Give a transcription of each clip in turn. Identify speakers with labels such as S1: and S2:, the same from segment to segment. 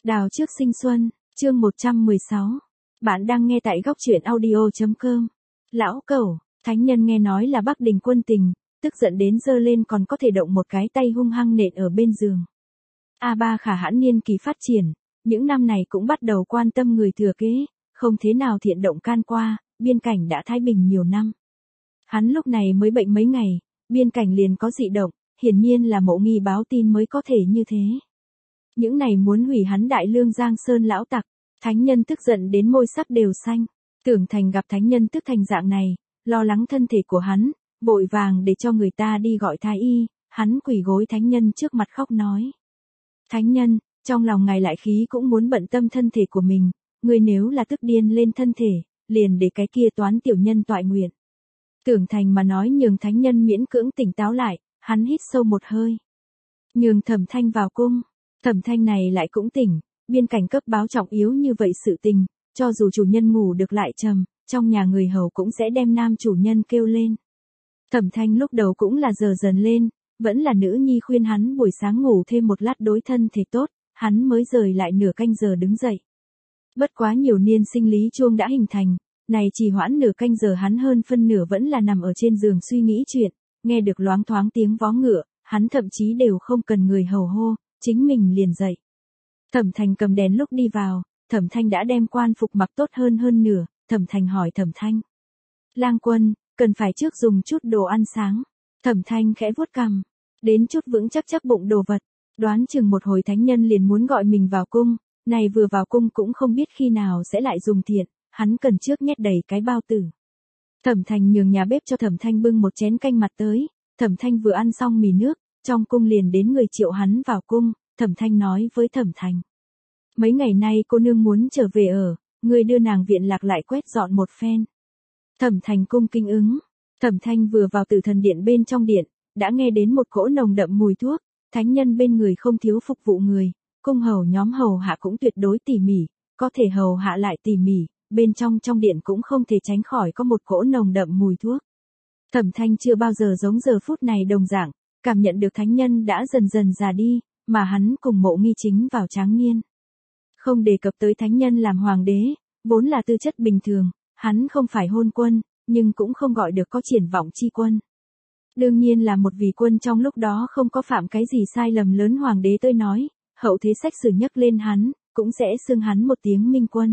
S1: Đào trước sinh xuân, chương 116. Bạn đang nghe tại góc truyện audio.com. Lão Cẩu, thánh nhân nghe nói là Bắc Đình quân tình, tức giận đến giơ lên còn có thể động một cái tay hung hăng nện ở bên giường. A Ba Khả Hãn niên kỳ phát triển, những năm này cũng bắt đầu quan tâm người thừa kế, không thế nào thiện động can qua, biên cảnh đã thái bình nhiều năm. Hắn lúc này mới bệnh mấy ngày, biên cảnh liền có dị động, hiển nhiên là Mộ Nghi báo tin mới có thể như thế. Những này muốn hủy hắn Đại Lương Giang Sơn lão tặc, thánh nhân tức giận đến môi sắc đều xanh. Tưởng Thành gặp thánh nhân tức thành dạng này, lo lắng thân thể của hắn, vội vàng để cho người ta đi gọi thái y, hắn quỳ gối thánh nhân trước mặt khóc nói. Thánh nhân, trong lòng ngài lại khí cũng muốn bận tâm thân thể của mình, người nếu là tức điên lên thân thể, liền để cái kia toán tiểu nhân toại nguyện. Tưởng Thành mà nói nhường thánh nhân miễn cưỡng tỉnh táo lại, hắn hít sâu một hơi. Nhường Thẩm Thanh vào cung, Thẩm Thanh này lại cũng tỉnh, biên cảnh cấp báo trọng yếu như vậy sự tình, cho dù chủ nhân ngủ được lại trầm, trong nhà người hầu cũng sẽ đem nam chủ nhân kêu lên. Thẩm Thanh lúc đầu cũng là giờ dần lên, vẫn là nữ nhi khuyên hắn buổi sáng ngủ thêm một lát đối thân thể tốt, hắn mới rời lại nửa canh giờ đứng dậy. Bất quá nhiều niên sinh lý chuông đã hình thành, này trì hoãn nửa canh giờ hắn hơn phân nửa vẫn là nằm ở trên giường suy nghĩ chuyện, nghe được loáng thoáng tiếng vó ngựa, hắn thậm chí đều không cần người hầu hô, chính mình liền dậy. Thẩm Thành cầm đèn lúc đi vào, Thẩm Thanh đã đem quan phục mặc tốt hơn nửa, Thẩm Thành hỏi Thẩm Thanh. Lang quân, cần phải trước dùng chút đồ ăn sáng. Thẩm Thanh khẽ vuốt cằm, đến chút vững chắc bụng đồ vật, đoán chừng một hồi thánh nhân liền muốn gọi mình vào cung, này vừa vào cung cũng không biết khi nào sẽ lại dùng thiện, hắn cần trước nhét đầy cái bao tử. Thẩm Thành nhường nhà bếp cho Thẩm Thanh bưng một chén canh mặt tới, Thẩm Thanh vừa ăn xong mì nước, trong cung liền đến người triệu hắn vào cung, Thẩm Thanh nói với Thẩm Thành. Mấy ngày nay cô nương muốn trở về ở, người đưa nàng viện lạc lại quét dọn một phen. Thẩm Thành cung kinh ứng, Thẩm Thanh vừa vào Tử Thần Điện bên trong điện, đã nghe đến một cỗ nồng đậm mùi thuốc, thánh nhân bên người không thiếu phục vụ người, cung hầu nhóm hầu hạ cũng tuyệt đối tỉ mỉ, có thể hầu hạ lại tỉ mỉ, bên trong điện cũng không thể tránh khỏi có một cỗ nồng đậm mùi thuốc. Thẩm Thanh chưa bao giờ giống giờ phút này đồng dạng, cảm nhận được thánh nhân đã dần dần già đi, mà hắn cùng Mộ Nghi chính vào tráng niên. Không đề cập tới thánh nhân làm hoàng đế, vốn là tư chất bình thường, hắn không phải hôn quân, nhưng cũng không gọi được có triển vọng chi quân. Đương nhiên là một vị quân trong lúc đó không có phạm cái gì sai lầm lớn hoàng đế tôi nói, hậu thế sách sử nhắc lên hắn, cũng sẽ xưng hắn một tiếng minh quân.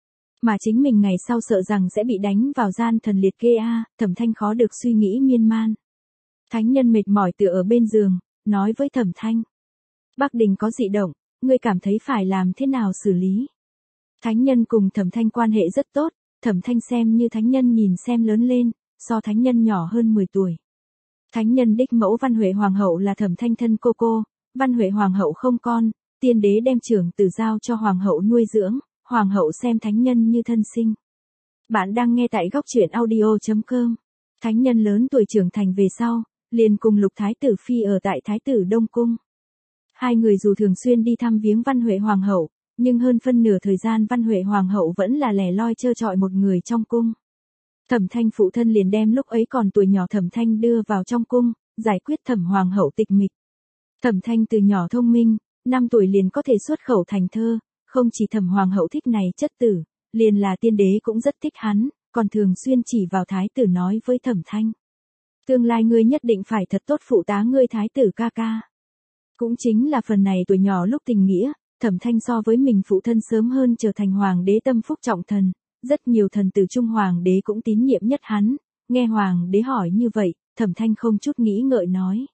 S1: Mà chính mình ngày sau sợ rằng sẽ bị đánh vào gian thần liệt kê Thẩm Thanh khó được suy nghĩ miên man. Thánh nhân mệt mỏi tựa ở bên giường, nói với Thẩm Thanh. Bắc Đình có dị động, ngươi cảm thấy phải làm thế nào xử lý? Thánh nhân cùng Thẩm Thanh quan hệ rất tốt, Thẩm Thanh xem như thánh nhân nhìn xem lớn lên, so thánh nhân nhỏ hơn 10 tuổi. Thánh nhân đích mẫu Văn Huệ Hoàng hậu là Thẩm Thanh thân cô, Văn Huệ Hoàng hậu không con, tiên đế đem trưởng tử giao cho Hoàng hậu nuôi dưỡng, Hoàng hậu xem thánh nhân như thân sinh. Bạn đang nghe tại góc truyện audio.com. Thánh nhân lớn tuổi trưởng thành về sau, liền cùng Lục Thái tử Phi ở tại Thái tử Đông Cung. Hai người dù thường xuyên đi thăm viếng Văn Huệ Hoàng hậu, nhưng hơn phân nửa thời gian Văn Huệ Hoàng hậu vẫn là lẻ loi trơ trọi một người trong cung. Thẩm Thanh phụ thân liền đem lúc ấy còn tuổi nhỏ Thẩm Thanh đưa vào trong cung, giải quyết Thẩm Hoàng hậu tịch mịch. Thẩm Thanh từ nhỏ thông minh, 5 tuổi liền có thể xuất khẩu thành thơ, không chỉ Thẩm Hoàng hậu thích này chất tử, liền là tiên đế cũng rất thích hắn, còn thường xuyên chỉ vào thái tử nói với Thẩm Thanh. Tương lai ngươi nhất định phải thật tốt phụ tá ngươi thái tử ca ca. Cũng chính là phần này tuổi nhỏ lúc tình nghĩa, Thẩm Thanh so với mình phụ thân sớm hơn trở thành hoàng đế tâm phúc trọng thần, rất nhiều thần tử trung hoàng đế cũng tín nhiệm nhất hắn, nghe hoàng đế hỏi như vậy, Thẩm Thanh không chút nghĩ ngợi nói.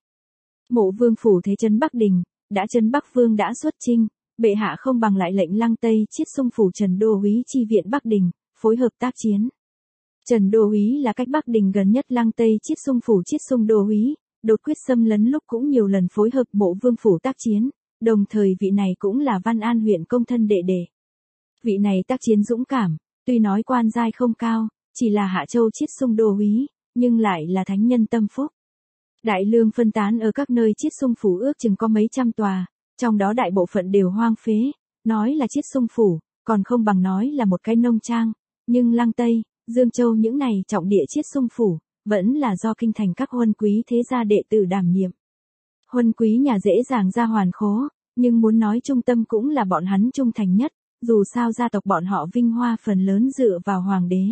S1: Mộ vương phủ thế trấn Bắc Đình, đã trấn Bắc vương đã xuất chinh, bệ hạ không bằng lại lệnh Lăng Tây Chiết Xung phủ Trần Đô úy chi viện Bắc Đình, phối hợp tác chiến. Trần Đô úy là cách Bắc Đình gần nhất Lăng Tây Chiết Xung phủ Chiết Xung Đô úy, đột quyết xâm lấn lúc cũng nhiều lần phối hợp Mộ vương phủ tác chiến, đồng thời vị này cũng là Văn An huyện công thân đệ đệ. Vị này tác chiến dũng cảm, tuy nói quan giai không cao, chỉ là Hạ Châu Chiết Xung Đô úy, nhưng lại là thánh nhân tâm phúc. Đại lương phân tán ở các nơi Chiết Xung phủ ước chừng có mấy trăm tòa, trong đó đại bộ phận đều hoang phế, nói là Chiết Xung phủ, còn không bằng nói là một cái nông trang, nhưng Lăng Tây, Dương Châu những này trọng địa Chiết Xung phủ, vẫn là do kinh thành các huân quý thế gia đệ tử đảm nhiệm. Huân quý nhà dễ dàng ra hoàn khố, Nhưng muốn nói trung tâm cũng là bọn hắn trung thành nhất, dù sao gia tộc bọn họ vinh hoa phần lớn dựa vào hoàng đế.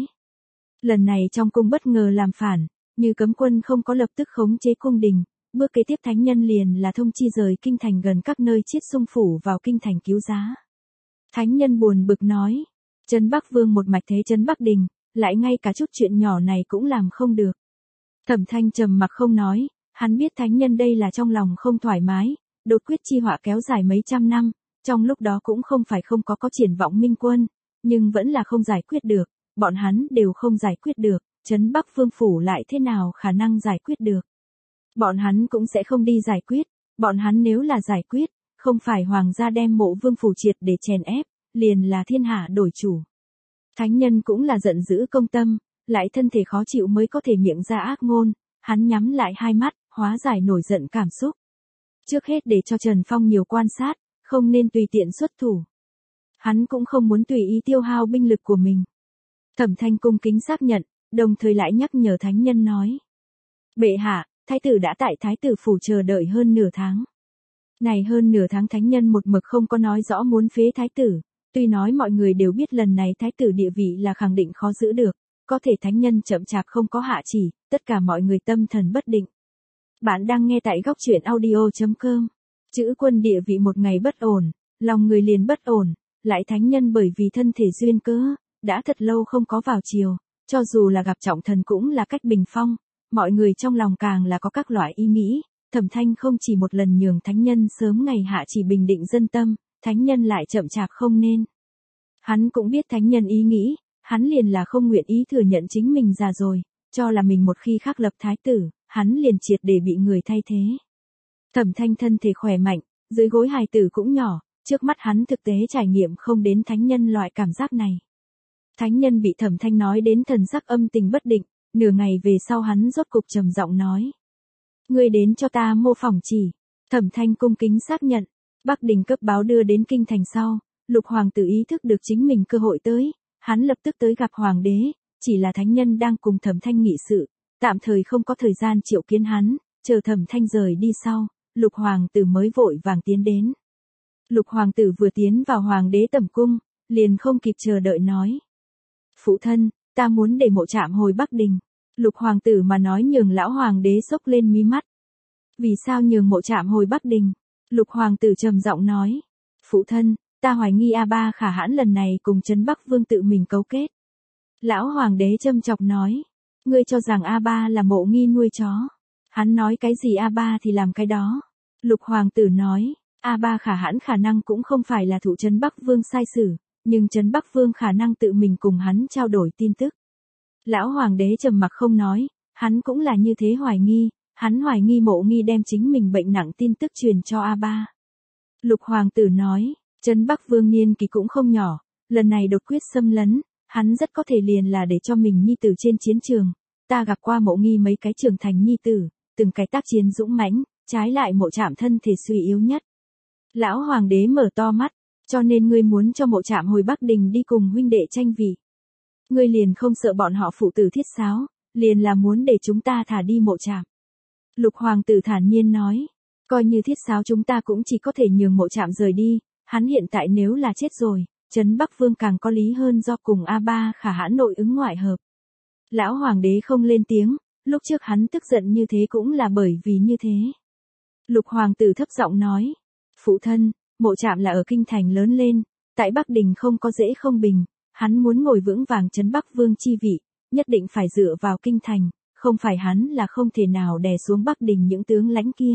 S1: Lần này trong cung bất ngờ làm phản, Như Cấm Quân không có lập tức khống chế cung đình, bước kế tiếp thánh nhân liền là thông chi rời kinh thành gần các nơi chiết xung phủ vào kinh thành cứu giá. Thánh nhân buồn bực nói, Trấn Bắc Vương một mạch thế trấn Bắc Đình, lại ngay cả chút chuyện nhỏ này cũng làm không được. Thẩm Thanh trầm mặc không nói, hắn biết thánh nhân đây là trong lòng không thoải mái, đột quyết chi họa kéo dài mấy trăm năm, trong lúc đó cũng không phải không có triển vọng minh quân, nhưng vẫn là không giải quyết được, bọn hắn đều không giải quyết được, Trấn Bắc Vương phủ lại thế nào khả năng giải quyết được. Bọn hắn cũng sẽ không đi giải quyết, bọn hắn nếu là giải quyết, không phải hoàng gia đem Mộ Vương phủ triệt để chèn ép, liền là thiên hạ đổi chủ. Thánh nhân cũng là giận dữ công tâm, lại thân thể khó chịu mới có thể miệng ra ác ngôn, hắn nhắm lại hai mắt, hóa giải nổi giận cảm xúc. Trước hết để cho Trần Phong nhiều quan sát, không nên tùy tiện xuất thủ. Hắn cũng không muốn tùy ý tiêu hao binh lực của mình. Thẩm Thanh cung kính xác nhận, đồng thời lại nhắc nhở thánh nhân nói. Bệ hạ, thái tử đã tại thái tử phủ chờ đợi hơn nửa tháng. Này hơn nửa tháng thánh nhân một mực không có nói rõ muốn phế thái tử, tuy nói mọi người đều biết lần này thái tử địa vị là khẳng định khó giữ được, có thể thánh nhân chậm chạp không có hạ chỉ, tất cả mọi người tâm thần bất định. Bạn đang nghe tại góc truyện audio.com. Chữ quân địa vị một ngày bất ổn, lòng người liền bất ổn, lại thánh nhân bởi vì thân thể duyên cớ, đã thật lâu không có vào triều, cho dù là gặp trọng thần cũng là cách bình phong, mọi người trong lòng càng là có các loại ý nghĩ, Thẩm Thanh không chỉ một lần nhường thánh nhân sớm ngày hạ chỉ bình định dân tâm, thánh nhân lại chậm chạp không nên. Hắn cũng biết thánh nhân ý nghĩ, hắn liền là không nguyện ý thừa nhận chính mình già rồi, cho là mình một khi khắc lập thái tử, hắn liền triệt để bị người thay thế. Thẩm Thanh thân thể khỏe mạnh, dưới gối hài tử cũng nhỏ, trước mắt hắn thực tế trải nghiệm không đến thánh nhân loại cảm giác này. Thánh nhân bị Thẩm Thanh nói đến thần sắc âm tình bất định, nửa ngày về sau hắn rốt cục trầm giọng nói. Ngươi đến cho ta mô phỏng chỉ. Thẩm Thanh cung kính xác nhận, Bắc Đình cấp báo đưa đến kinh thành sau, Lục hoàng tử ý thức được chính mình cơ hội tới, hắn lập tức tới gặp hoàng đế, chỉ là thánh nhân đang cùng Thẩm Thanh nghị sự, tạm thời không có thời gian triệu kiến hắn, chờ Thẩm Thanh rời đi sau, Lục hoàng tử mới vội vàng tiến đến. Lục hoàng tử vừa tiến vào hoàng đế tẩm cung, liền không kịp chờ đợi nói. Phụ thân, ta muốn để Mộ Trạm hồi Bắc Đình. Lục hoàng tử mà nói nhường lão hoàng đế sốc lên mí mắt. Vì sao nhường Mộ Trạm hồi Bắc Đình? Lục hoàng tử trầm giọng nói. Phụ thân, ta hoài nghi A3 Khả Hãn lần này cùng Trấn Bắc Vương tự mình cấu kết. Lão hoàng đế châm chọc nói. Ngươi cho rằng A3 là Mộ Nghi nuôi chó. Hắn nói cái gì A3 thì làm cái đó. Lục hoàng tử nói. A3 Khả Hãn khả năng cũng không phải là thụ Trấn Bắc Vương sai xử, nhưng Trấn Bắc Vương khả năng tự mình cùng hắn trao đổi tin tức. Lão hoàng đế trầm mặc không nói, hắn cũng là như thế hoài nghi, hắn hoài nghi Mộ Nghi đem chính mình bệnh nặng tin tức truyền cho A3. Lục hoàng tử nói, Trấn Bắc Vương niên kỳ cũng không nhỏ, lần này đột quyết xâm lấn, hắn rất có thể liền là để cho mình nhi tử trên chiến trường. Ta gặp qua Mộ Nghi mấy cái trưởng thành nhi tử, từng cái tác chiến dũng mãnh, trái lại Mộ Trạm thân thể suy yếu nhất. Lão hoàng đế mở to mắt, cho nên ngươi muốn cho Mộ Trạm hồi Bắc Đình đi cùng huynh đệ tranh vị. Ngươi liền không sợ bọn họ phụ tử thiết sáo, liền là muốn để chúng ta thả đi Mộ Trạm. Lục hoàng tử thản nhiên nói, coi như thiết sáo chúng ta cũng chỉ có thể nhường Mộ Trạm rời đi, hắn hiện tại nếu là chết rồi, Trấn Bắc Vương càng có lý hơn do cùng A3 Khả Hãn nội ứng ngoại hợp. Lão hoàng đế không lên tiếng, lúc trước hắn tức giận như thế cũng là bởi vì như thế. Lục hoàng tử thấp giọng nói, phụ thân, Mộ Trạm là ở kinh thành lớn lên, tại Bắc Đình không có dễ không bình, hắn muốn ngồi vững vàng Trấn Bắc Vương chi vị, nhất định phải dựa vào kinh thành, không phải hắn là không thể nào đè xuống Bắc Đình những tướng lãnh kia.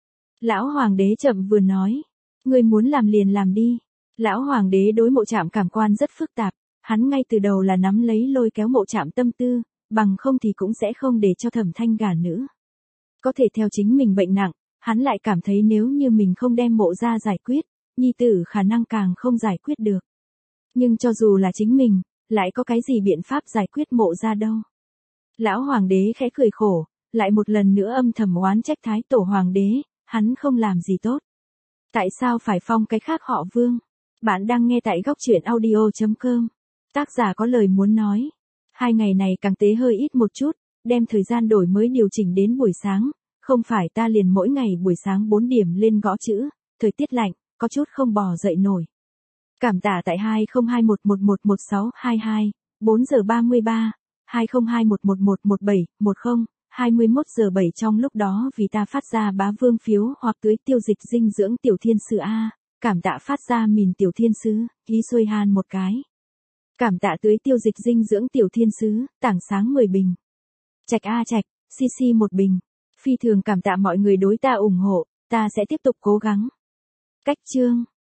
S1: Lão hoàng đế chậm vừa nói, ngươi muốn làm liền làm đi. Lão hoàng đế đối Mộ Trạm cảm quan rất phức tạp, hắn ngay từ đầu là nắm lấy lôi kéo Mộ Trạm tâm tư, bằng không thì cũng sẽ không để cho Thẩm Thanh gả nữ. Có thể theo chính mình bệnh nặng, hắn lại cảm thấy nếu như mình không đem Mộ ra giải quyết, nhi tử khả năng càng không giải quyết được. Nhưng cho dù là chính mình, lại có cái gì biện pháp giải quyết Mộ ra đâu. Lão hoàng đế khẽ cười khổ, lại một lần nữa âm thầm oán trách thái tổ hoàng đế, hắn không làm gì tốt. Tại sao phải phong cái khác họ Vương? Bạn đang nghe tại góc truyện audio.com. Tác giả có lời muốn nói. 2 ngày này càng tế hơi ít một chút, đem thời gian đổi mới điều chỉnh đến buổi sáng, không phải ta liền mỗi ngày buổi sáng 4 điểm lên gõ chữ, thời tiết lạnh, có chút không bò dậy nổi. Cảm tạ tại 2021111622, 4 giờ 33, 2021111710, 21 giờ 7 trong lúc đó vì ta phát ra bá vương phiếu hoặc tưới tiêu dịch dinh dưỡng tiểu thiên sứ A, cảm tạ phát ra mìn tiểu thiên sứ, ký xuôi han một cái. Cảm tạ tưới tiêu dịch dinh dưỡng tiểu thiên sứ, tảng sáng 10 bình. Trạch A Trạch, CC 1 bình. Phi thường cảm tạ mọi người đối ta ủng hộ, ta sẽ tiếp tục cố gắng. Cách chương